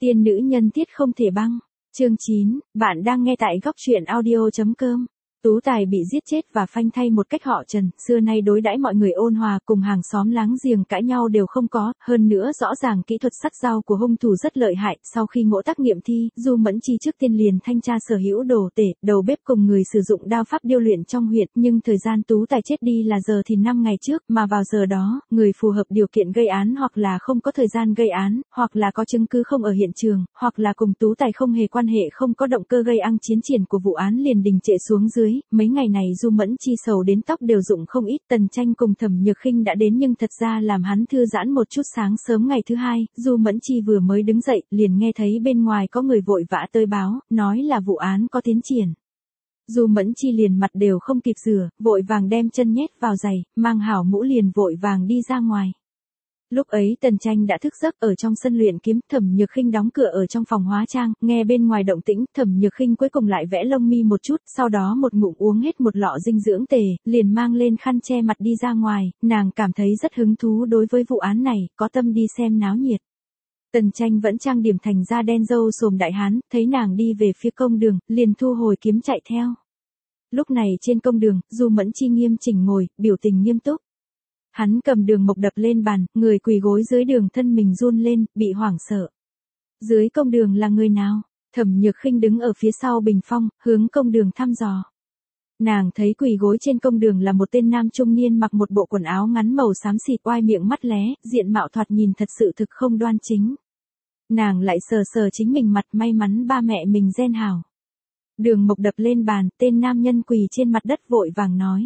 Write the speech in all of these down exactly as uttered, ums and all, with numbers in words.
Tiên nữ nhân tiết không thể băng. Chương chín, bạn đang nghe tại góc truyện audio.com. Tú Tài bị giết chết và phanh thay một cách họ Trần, xưa nay đối đãi mọi người ôn hòa, cùng hàng xóm láng giềng cãi nhau đều không có, hơn nữa rõ ràng kỹ thuật sắt dao của hung thủ rất lợi hại, sau khi ngộ tác nghiệm thi, Du Mẫn Chi trước tiên liền thanh tra sở hữu đồ tể, đầu bếp cùng người sử dụng đao pháp điêu luyện trong huyện, nhưng thời gian Tú Tài chết đi là giờ thì năm ngày trước, mà vào giờ đó, người phù hợp điều kiện gây án hoặc là không có thời gian gây án, hoặc là có chứng cứ không ở hiện trường, hoặc là cùng Tú Tài không hề quan hệ, không có động cơ gây ăn chiến triển của vụ án liền đình trệ xuống dưới. Mấy ngày này Du Mẫn Chi sầu đến tóc đều rụng không ít. Tần Tranh cùng Thẩm Nhược Khinh đã đến nhưng thật ra làm hắn thư giãn một chút. Sáng sớm ngày thứ hai, Du Mẫn Chi vừa mới đứng dậy, liền nghe thấy bên ngoài có người vội vã tới báo, nói là vụ án có tiến triển. Du Mẫn Chi liền mặt đều không kịp rửa, vội vàng đem chân nhét vào giày, mang hảo mũ liền vội vàng đi ra ngoài. Lúc ấy Tần Tranh đã thức giấc ở trong sân luyện kiếm, Thẩm Nhược Khinh đóng cửa ở trong phòng hóa trang, nghe bên ngoài động tĩnh, Thẩm Nhược Khinh cuối cùng lại vẽ lông mi một chút, sau đó một ngụm uống hết một lọ dinh dưỡng tề, liền mang lên khăn che mặt đi ra ngoài, nàng cảm thấy rất hứng thú đối với vụ án này, có tâm đi xem náo nhiệt. Tần Tranh vẫn trang điểm thành da đen râu sồm đại hán, thấy nàng đi về phía công đường, liền thu hồi kiếm chạy theo. Lúc này trên công đường, Du Mẫn Chi nghiêm chỉnh ngồi, biểu tình nghiêm túc. Hắn cầm đường mộc đập lên bàn, người quỳ gối dưới đường thân mình run lên, bị hoảng sợ. Dưới công đường là người nào? Thẩm Nhược Khinh đứng ở phía sau bình phong, hướng công đường thăm dò. Nàng thấy quỳ gối trên công đường là một tên nam trung niên mặc một bộ quần áo ngắn màu xám xịt, oai miệng mắt lé, diện mạo thoạt nhìn thật sự thực không đoan chính. Nàng lại sờ sờ chính mình mặt, may mắn ba mẹ mình gen hảo. Đường mộc đập lên bàn, tên nam nhân quỳ trên mặt đất vội vàng nói.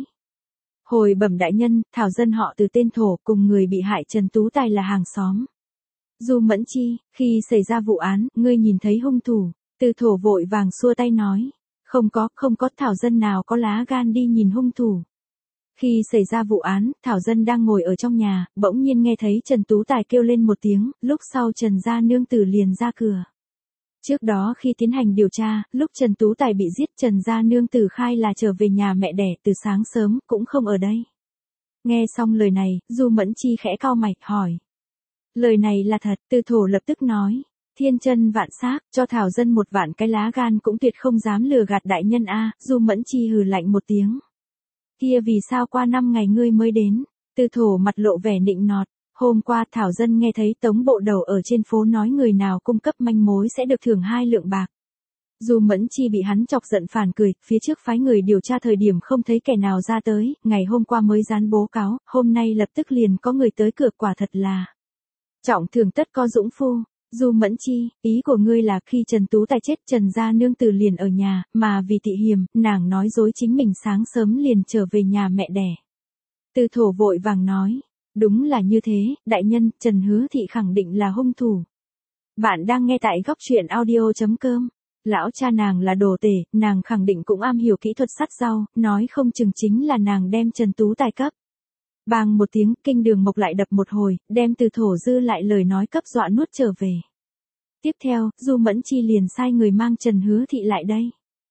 Hồi bẩm đại nhân, thảo dân họ Từ tên Thổ, cùng người bị hại Trần Tú Tài là hàng xóm. Du Mẫn Chi, khi xảy ra vụ án, ngươi nhìn thấy hung thủ? Từ Thổ vội vàng xua tay nói. Không có, không có, thảo dân nào có lá gan đi nhìn hung thủ. Khi xảy ra vụ án, thảo dân đang ngồi ở trong nhà, bỗng nhiên nghe thấy Trần Tú Tài kêu lên một tiếng, lúc sau Trần gia nương tử liền ra cửa. Trước đó khi tiến hành điều tra, lúc Trần Tú Tài bị giết, Trần gia nương tử khai là trở về nhà mẹ đẻ từ sáng sớm, cũng không ở đây. Nghe xong lời này, Du Mẫn Chi khẽ cau mày, hỏi. Lời này là thật? Từ Thổ lập tức nói. Thiên chân vạn xác, cho thảo dân một vạn cái lá gan cũng tuyệt không dám lừa gạt đại nhân a. Du Mẫn Chi hừ lạnh một tiếng. Kia vì sao qua năm ngày ngươi mới đến? Từ Thổ mặt lộ vẻ nịnh nọt. Hôm qua thảo dân nghe thấy Tống bộ đầu ở trên phố nói người nào cung cấp manh mối sẽ được thưởng hai lượng bạc. Du Mẫn Chi bị hắn chọc giận phản cười, phía trước phái người điều tra thời điểm không thấy kẻ nào ra tới, ngày hôm qua mới dán bố cáo, hôm nay lập tức liền có người tới cửa, quả thật là trọng thưởng tất có dũng phu. Du Mẫn Chi, ý của ngươi là khi Trần Tú Tài chết, Trần gia nương tử liền ở nhà, mà vì tị hiềm, nàng nói dối chính mình sáng sớm liền trở về nhà mẹ đẻ. Từ Thổ vội vàng nói. Đúng là như thế, đại nhân, Trần Hứa Thị khẳng định là hung thủ. Bạn đang nghe tại góc truyện audio.com. Lão cha nàng là đồ tể, nàng khẳng định cũng am hiểu kỹ thuật sắt dao, nói không chừng chính là nàng đem Trần Tú Tài cấp. Bang một tiếng, kinh đường mộc lại đập một hồi, đem Từ Thổ dư lại lời nói cấp dọa nuốt trở về. Tiếp theo, Du Mẫn Chi liền sai người mang Trần Hứa Thị lại đây.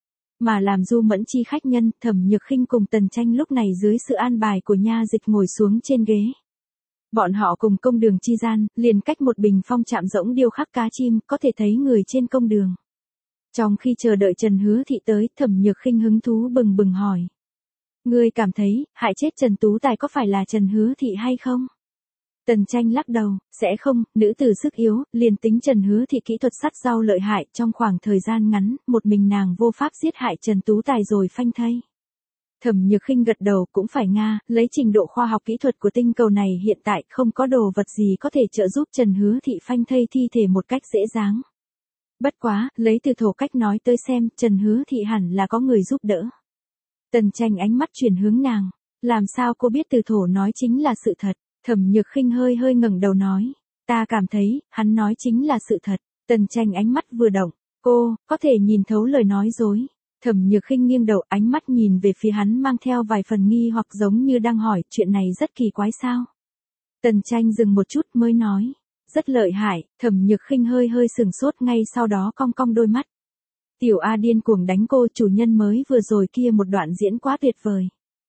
Mà làm Du Mẫn Chi khách nhân, Thẩm Nhược Khinh cùng Tần Tranh lúc này dưới sự an bài của nha dịch ngồi xuống trên ghế. Bọn họ cùng công đường chi gian, liền cách một bình phong chạm rỗng điêu khắc cá chim, có thể thấy người trên công đường. Trong khi chờ đợi Trần Hứa Thị tới, Thẩm Nhược Khinh hứng thú bừng bừng hỏi. Ngươi cảm thấy, hại chết Trần Tú Tài có phải là Trần Hứa Thị hay không? Tần Tranh lắc đầu, sẽ không, nữ tử sức yếu, liền tính Trần Hứa Thị kỹ thuật sắt dao lợi hại, trong khoảng thời gian ngắn, một mình nàng vô pháp giết hại Trần Tú Tài rồi phanh thây. Thẩm Nhược Khinh gật đầu, cũng phải nga, lấy trình độ khoa học kỹ thuật của tinh cầu này hiện tại không có đồ vật gì có thể trợ giúp Trần Hứa Thị phanh thây thi thể một cách dễ dàng. Bất quá, lấy Từ Thổ cách nói tới xem, Trần Hứa Thị hẳn là có người giúp đỡ. Tần Tranh ánh mắt chuyển hướng nàng, làm sao cô biết Từ Thổ nói chính là sự thật? Thẩm Nhược Khinh hơi hơi ngẩng đầu nói, ta cảm thấy, hắn nói chính là sự thật. Tần Tranh ánh mắt vừa động, cô, có thể nhìn thấu lời nói dối. Thẩm Nhược Khinh nghiêng đầu, ánh mắt nhìn về phía hắn mang theo vài phần nghi hoặc, giống như đang hỏi, chuyện này rất kỳ quái sao? Tần Tranh dừng một chút mới nói, rất lợi hại. Thẩm Nhược Khinh hơi hơi sừng sốt, ngay sau đó cong cong đôi mắt. Tiểu A điên cuồng đánh cô, chủ nhân mới vừa rồi kia một đoạn diễn quá tuyệt vời.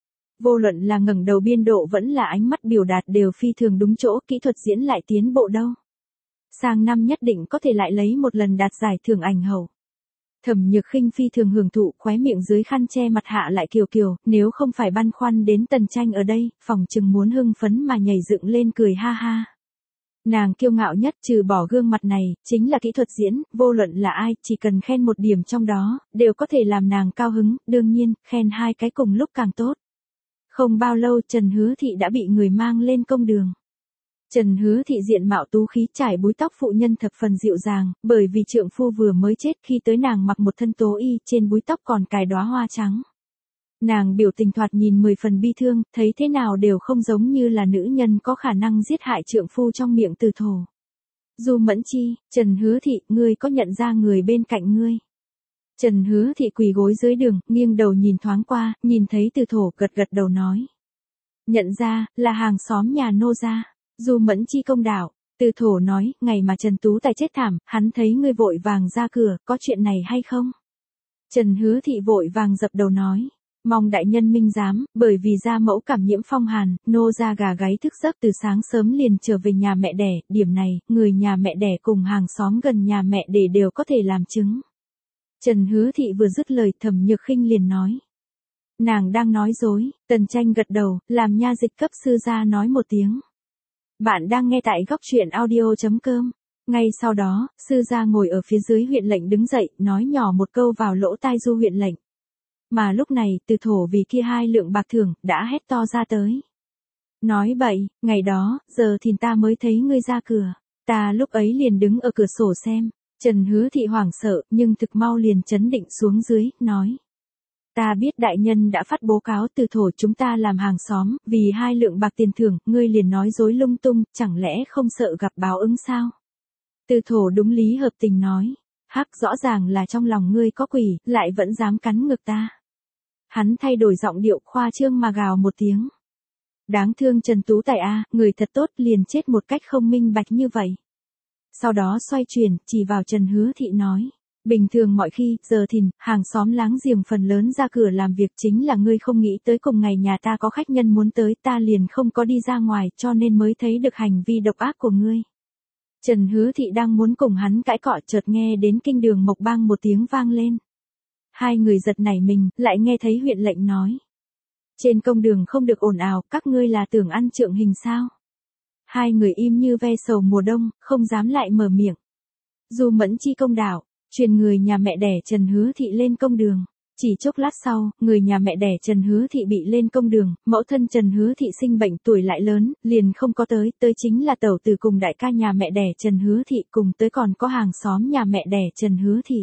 Vô luận là ngẩng đầu biên độ vẫn là ánh mắt biểu đạt đều phi thường đúng chỗ, kỹ thuật diễn lại tiến bộ đâu. sang năm nhất định có thể lại lấy một lần đạt giải thưởng ảnh hậu. Thẩm Nhược Khinh phi thường hưởng thụ, khóe miệng dưới khăn che mặt hạ lại kiều kiều, nếu không phải băn khoăn đến Tần Tranh ở đây, phỏng chừng muốn hưng phấn mà nhảy dựng lên cười ha ha. Nàng kiêu ngạo nhất trừ bỏ gương mặt này, chính là kỹ thuật diễn, vô luận là ai, chỉ cần khen một điểm trong đó, đều có thể làm nàng cao hứng, đương nhiên, khen hai cái cùng lúc càng tốt. Không bao lâu Trần Hứa Thị đã bị người mang lên công đường. Trần Hứa Thị diện mạo tú khí trải búi tóc phụ nhân thập phần dịu dàng, bởi vì trượng phu vừa mới chết khi tới nàng mặc một thân tố y, trên búi tóc còn cài đóa hoa trắng. Nàng biểu tình thoạt nhìn mười phần bi thương, thấy thế nào đều không giống như là nữ nhân có khả năng giết hại trượng phu trong miệng Từ Thổ. Du Mẫn Chi, Trần Hứa Thị, ngươi có nhận ra người bên cạnh ngươi? Trần Hứa Thị quỳ gối dưới đường, nghiêng đầu nhìn thoáng qua, nhìn thấy Từ Thổ gật gật đầu nói. Nhận ra, là hàng xóm nhà nô gia. Du Mẫn Chi công đạo, Từ Thổ nói, ngày mà Trần Tú Tài chết thảm, hắn thấy ngươi vội vàng ra cửa, có chuyện này hay không? Trần Hứa Thị vội vàng dập đầu nói, mong đại nhân minh giám, bởi vì gia mẫu cảm nhiễm phong hàn, nô gia gà gáy thức giấc từ sáng sớm liền trở về nhà mẹ đẻ, điểm này, người nhà mẹ đẻ cùng hàng xóm gần nhà mẹ đẻ đều có thể làm chứng. Trần Hứa Thị vừa dứt lời, Thẩm Nhược Khinh liền nói. Nàng đang nói dối, Tần Tranh gật đầu, làm nha dịch cấp sư gia nói một tiếng. Bạn đang nghe tại góc truyện audio chấm com. Ngay sau đó, sư gia ngồi ở phía dưới huyện lệnh đứng dậy, nói nhỏ một câu vào lỗ tai Du huyện lệnh. Mà lúc này, Từ Thổ vì kia hai lượng bạc thưởng, đã hét to ra tới. Nói bậy, ngày đó, giờ thì ta mới thấy ngươi ra cửa. Ta lúc ấy liền đứng ở cửa sổ xem. Trần Hứa Thị hoảng sợ, nhưng thực mau liền chấn định xuống dưới, nói. Ta biết đại nhân đã phát bố cáo Từ Thổ chúng ta làm hàng xóm, vì hai lượng bạc tiền thưởng, ngươi liền nói dối lung tung, chẳng lẽ không sợ gặp báo ứng sao? Từ Thổ đúng lý hợp tình nói. Hắc, rõ ràng là trong lòng ngươi có quỷ, lại vẫn dám cắn ngực ta. Hắn thay đổi giọng điệu khoa trương mà gào một tiếng. Đáng thương Trần Tú Tài a, người thật tốt liền chết một cách không minh bạch như vậy. Sau đó xoay chuyển, chỉ vào Trần Hứa Thị nói. Bình thường mọi khi, giờ thìn, hàng xóm láng giềng phần lớn ra cửa làm việc chính là ngươi không nghĩ tới cùng ngày nhà ta có khách nhân muốn tới, ta liền không có đi ra ngoài cho nên mới thấy được hành vi độc ác của ngươi. Trần Hứa Thị đang muốn cùng hắn cãi cọ chợt nghe đến kinh đường mộc bang một tiếng vang lên. Hai người giật nảy mình, lại nghe thấy huyện lệnh nói. Trên công đường không được ồn ào, các ngươi là tưởng ăn trượng hình sao? Hai người im như ve sầu mùa đông, không dám lại mở miệng. Du Mẫn Chi công đạo, truyền người nhà mẹ đẻ Trần Hứa Thị lên công đường. Chỉ chốc lát sau, người nhà mẹ đẻ Trần Hứa Thị bị lên công đường, mẫu thân Trần Hứa Thị sinh bệnh tuổi lại lớn, liền không có tới, tới chính là tẩu tử cùng đại ca nhà mẹ đẻ Trần Hứa Thị, cùng tới còn có hàng xóm nhà mẹ đẻ Trần Hứa Thị.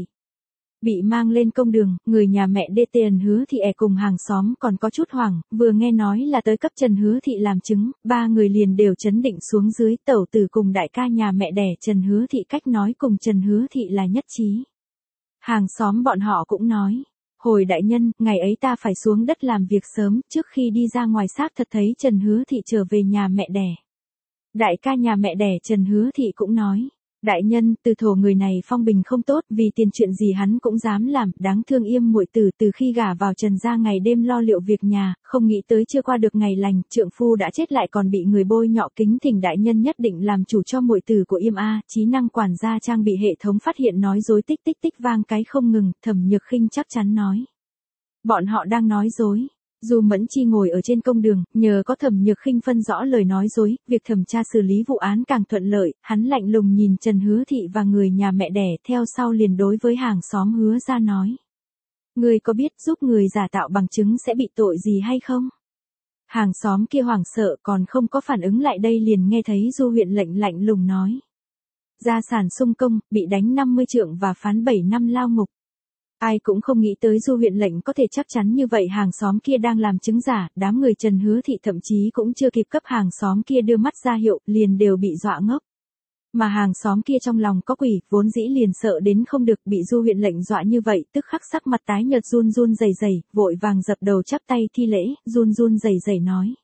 Bị mang lên công đường, người nhà mẹ đê Trần Hứa Thị ẻ cùng hàng xóm còn có chút hoảng, vừa nghe nói là tới cấp Trần Hứa Thị làm chứng, ba người liền đều chấn định xuống dưới, tẩu tử cùng đại ca nhà mẹ đẻ Trần Hứa Thị cách nói cùng Trần Hứa Thị là nhất trí. Hàng xóm bọn họ cũng nói. Hồi đại nhân, ngày ấy ta phải xuống đất làm việc sớm, trước khi đi ra ngoài xác thật thấy Trần Hứa Thị trở về nhà mẹ đẻ. Đại ca nhà mẹ đẻ Trần Hứa Thị cũng nói, đại nhân, Từ Thổ người này phong bình không tốt, vì tiền chuyện gì hắn cũng dám làm, đáng thương Yêm muội tử từ khi gả vào Trần gia ngày đêm lo liệu việc nhà, không nghĩ tới chưa qua được ngày lành, trượng phu đã chết lại còn bị người bôi nhọ, kính thỉnh đại nhân nhất định làm chủ cho muội tử của Yêm a. Trí năng quản gia trang bị hệ thống phát hiện nói dối tích tích tích vang cái không ngừng, Thẩm Nhược Khinh chắc chắn nói. Bọn họ đang nói dối. Du Mẫn Chi ngồi ở trên công đường, nhờ có Thẩm Nhược Khinh phân rõ lời nói dối, việc thẩm tra xử lý vụ án càng thuận lợi, hắn lạnh lùng nhìn Trần Hứa Thị và người nhà mẹ đẻ, theo sau liền đối với hàng xóm Hứa ra nói. Người có biết giúp người giả tạo bằng chứng sẽ bị tội gì hay không? Hàng xóm kia hoảng sợ còn không có phản ứng lại đây liền nghe thấy Du huyện lệnh lạnh lùng nói. Gia sản sung công, bị đánh năm mươi trượng và phán bảy năm lao ngục. Ai cũng không nghĩ tới Du huyện lệnh có thể chắc chắn như vậy, hàng xóm kia đang làm chứng giả, đám người Trần Hứa Thị thậm chí cũng chưa kịp cấp hàng xóm kia đưa mắt ra hiệu, liền đều bị dọa ngốc. Mà hàng xóm kia trong lòng có quỷ, vốn dĩ liền sợ đến không được, bị Du huyện lệnh dọa như vậy, tức khắc sắc mặt tái nhợt run run rẩy rẩy, vội vàng dập đầu chắp tay thi lễ, run run rẩy rẩy nói.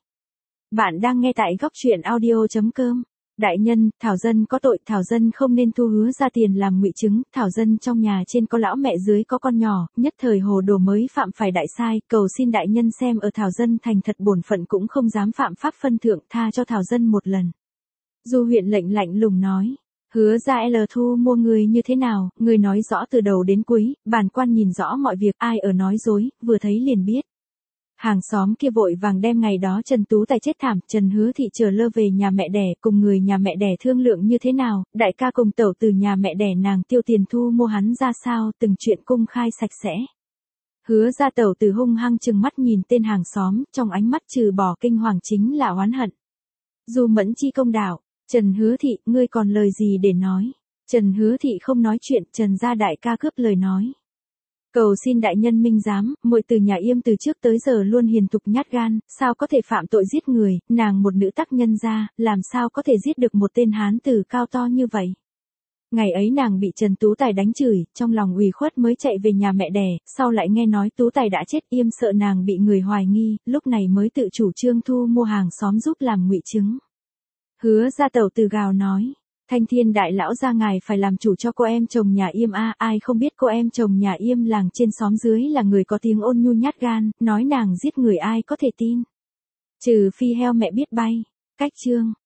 Bạn đang nghe tại góc truyện audio chấm com. Đại nhân, Thảo Dân có tội, Thảo Dân không nên thu Hứa ra tiền làm ngụy chứng, Thảo Dân trong nhà trên có lão mẹ dưới có con nhỏ, nhất thời hồ đồ mới phạm phải đại sai, cầu xin đại nhân xem ở Thảo Dân thành thật bổn phận cũng không dám phạm pháp phân thượng, tha cho Thảo Dân một lần. Du huyện lệnh lạnh lùng nói, Hứa ra L thu mua người như thế nào, người nói rõ từ đầu đến cuối, bản quan nhìn rõ mọi việc, ai ở nói dối, vừa thấy liền biết. Hàng xóm kia vội vàng đem ngày đó Trần Tú Tài chết thảm, Trần Hứa Thị chờ lơ về nhà mẹ đẻ, cùng người nhà mẹ đẻ thương lượng như thế nào, đại ca cùng tẩu từ nhà mẹ đẻ nàng tiêu tiền thu mua hắn ra sao, từng chuyện công khai sạch sẽ. Hứa ra tẩu từ hung hăng chừng mắt nhìn tên hàng xóm, trong ánh mắt trừ bỏ kinh hoàng chính là oán hận. Dù mẫn chi công đạo, Trần Hứa Thị, ngươi còn lời gì để nói? Trần Hứa Thị không nói chuyện, Trần gia đại ca cướp lời nói. Cầu xin đại nhân minh giám, muội từ nhà Yêm từ trước tới giờ luôn hiền thục nhát gan, sao có thể phạm tội giết người, nàng một nữ tác nhân gia, làm sao có thể giết được một tên hán tử cao to như vậy. Ngày ấy nàng bị Trần Tú Tài đánh chửi, trong lòng ủy khuất mới chạy về nhà mẹ đẻ, sau lại nghe nói Tú Tài đã chết, Yêm sợ nàng bị người hoài nghi, lúc này mới tự chủ trương thu mua hàng xóm giúp làm ngụy chứng. Hứa ra tẩu từ gào nói. Thanh Thiên đại lão gia ngài phải làm chủ cho cô em chồng nhà Yêm a, ai không biết cô em chồng nhà Yêm làng trên xóm dưới là người có tiếng ôn nhu nhát gan, nói nàng giết người ai có thể tin. Trừ phi heo mẹ biết bay. Cách chương.